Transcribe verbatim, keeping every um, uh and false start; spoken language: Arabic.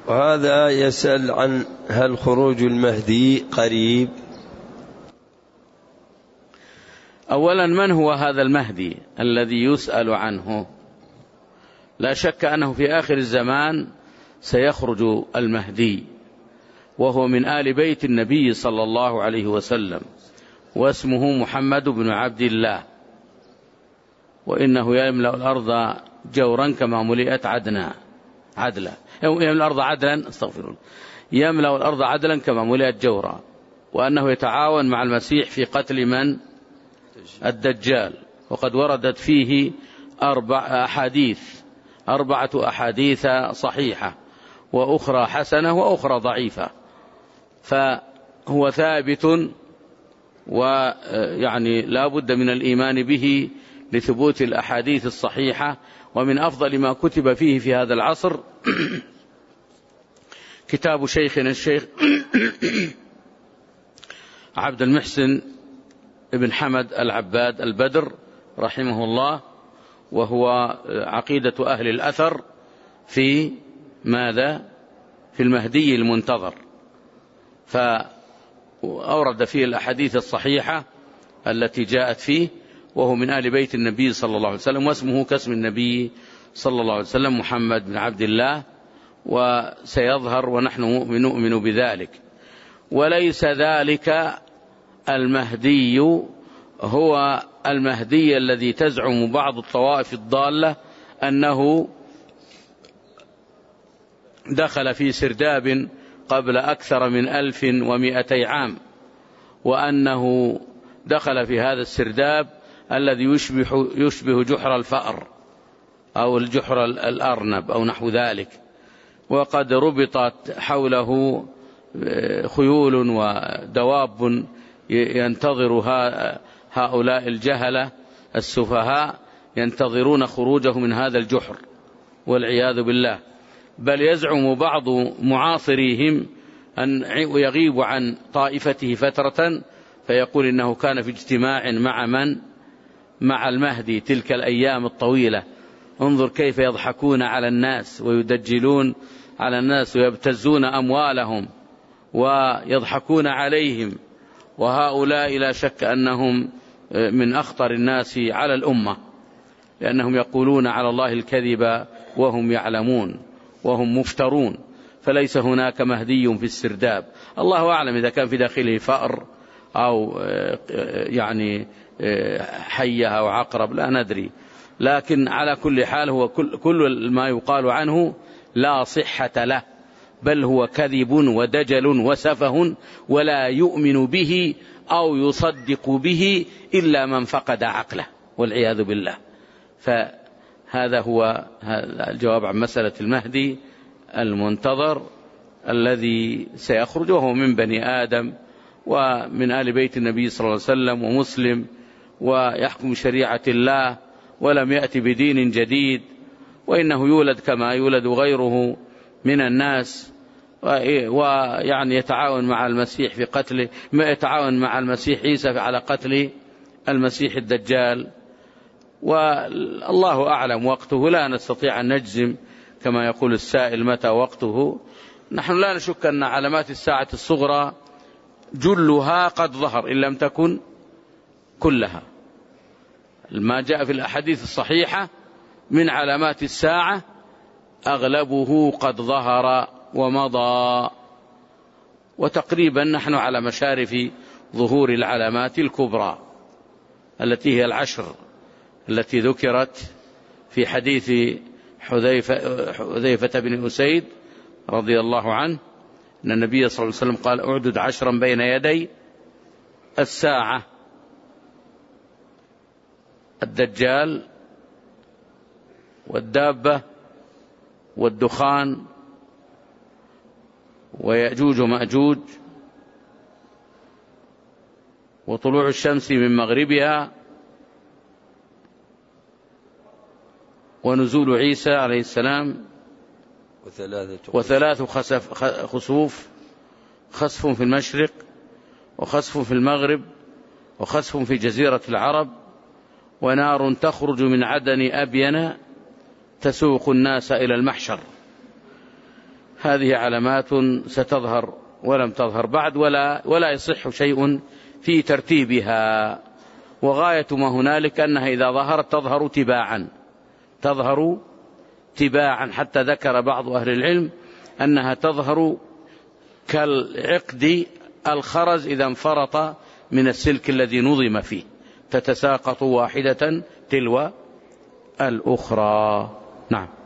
وهذا يسأل عن هل خروج المهدي قريب؟ أولا، من هو هذا المهدي الذي يسأل عنه؟ لا شك أنه في آخر الزمان سيخرج المهدي، وهو من آل بيت النبي صلى الله عليه وسلم، واسمه محمد بن عبد الله، وإنه يملأ الأرض جورا كما ملئت عدنا عدلا يملأ الأرض عدلا استغفر الله يملأ الأرض عدلا كما ملئت جورا، وأنه يتعاون مع المسيح في قتل من؟ الدجال. وقد وردت فيه أربع أحاديث أربعة أحاديث صحيحة، وأخرى حسنة وأخرى ضعيفة، فهو ثابت، ويعني لا بد من الإيمان به لثبوت الأحاديث الصحيحة. ومن أفضل ما كتب فيه في هذا العصر كتاب شيخنا الشيخ عبد المحسن ابن حمد العباد البدر رحمه الله، وهو عقيدة أهل الأثر في ماذا؟ في المهدي المنتظر، فأورد فيه الأحاديث الصحيحة التي جاءت فيه، وهو من آل بيت النبي صلى الله عليه وسلم، واسمه كاسم النبي صلى الله عليه وسلم محمد بن عبد الله، وسيظهر ونحن نؤمن بذلك. وليس ذلك المهدي هو المهدي الذي تزعم بعض الطوائف الضالة أنه دخل في سرداب قبل أكثر من ألف ومئتي عام، وأنه دخل في هذا السرداب الذي يشبه, يشبه جحر الفأر أو الجحر الأرنب أو نحو ذلك، وقد ربطت حوله خيول ودواب ينتظر هؤلاء الجهلة السفهاء، ينتظرون خروجه من هذا الجحر والعياذ بالله. بل يزعم بعض معاصريهم أن يغيب عن طائفته فترة، فيقول إنه كان في اجتماع مع من؟ مع المهدي تلك الأيام الطويلة. انظر كيف يضحكون على الناس ويدجلون على الناس ويبتزون أموالهم ويضحكون عليهم، وهؤلاء لا شك أنهم من أخطر الناس على الأمة، لأنهم يقولون على الله الكذب وهم يعلمون وهم مفترون. فليس هناك مهدي في السرداب، الله أعلم إذا كان في داخله فأر أو يعني حية أو عقرب، لا ندري، لكن على كل حال هو كل, كل ما يقال عنه لا صحة له، بل هو كذب ودجل وسفه، ولا يؤمن به أو يصدق به إلا من فقد عقله والعياذ بالله. فهذا هو الجواب عن مسألة المهدي المنتظر الذي سيخرج، وهو من بني آدم ومن آل بيت النبي صلى الله عليه وسلم ومسلم، ويحكم شريعة الله ولم يأتي بدين جديد، وإنه يولد كما يولد غيره من الناس، ويعني يتعاون مع المسيح في قتله، ما يتعاون مع المسيح عيسى على قتل المسيح الدجال، والله أعلم وقته، لا نستطيع أن نجزم كما يقول السائل متى وقته. نحن لا نشك أن علامات الساعة الصغرى جلها قد ظهر إن لم تكن كلها، ما جاء في الأحاديث الصحيحة من علامات الساعة أغلبه قد ظهر ومضى، وتقريبا نحن على مشارف ظهور العلامات الكبرى التي هي العشر التي ذكرت في حديث حذيفة, حذيفة بن أسيد رضي الله عنه أن النبي صلى الله عليه وسلم قال: أعدد عشرا بين يدي الساعة: الدجال والدابة والدخان ويأجوج ومأجوج وطلوع الشمس من مغربها ونزول عيسى عليه السلام وثلاث خسوف: خسف في المشرق وخسف في المغرب وخسف في جزيرة العرب ونار تخرج من عدن أبين تسوق الناس إلى المحشر. هذه علامات ستظهر ولم تظهر بعد، ولا, ولا يصح شيء في ترتيبها. وغاية ما هنالك أنها إذا ظهرت تظهر تباعا تظهر تباعا حتى ذكر بعض أهل العلم أنها تظهر كالعقد الخرز إذا انفرط من السلك الذي نظم فيه، تتساقط واحدة تلو الأخرى. نعم.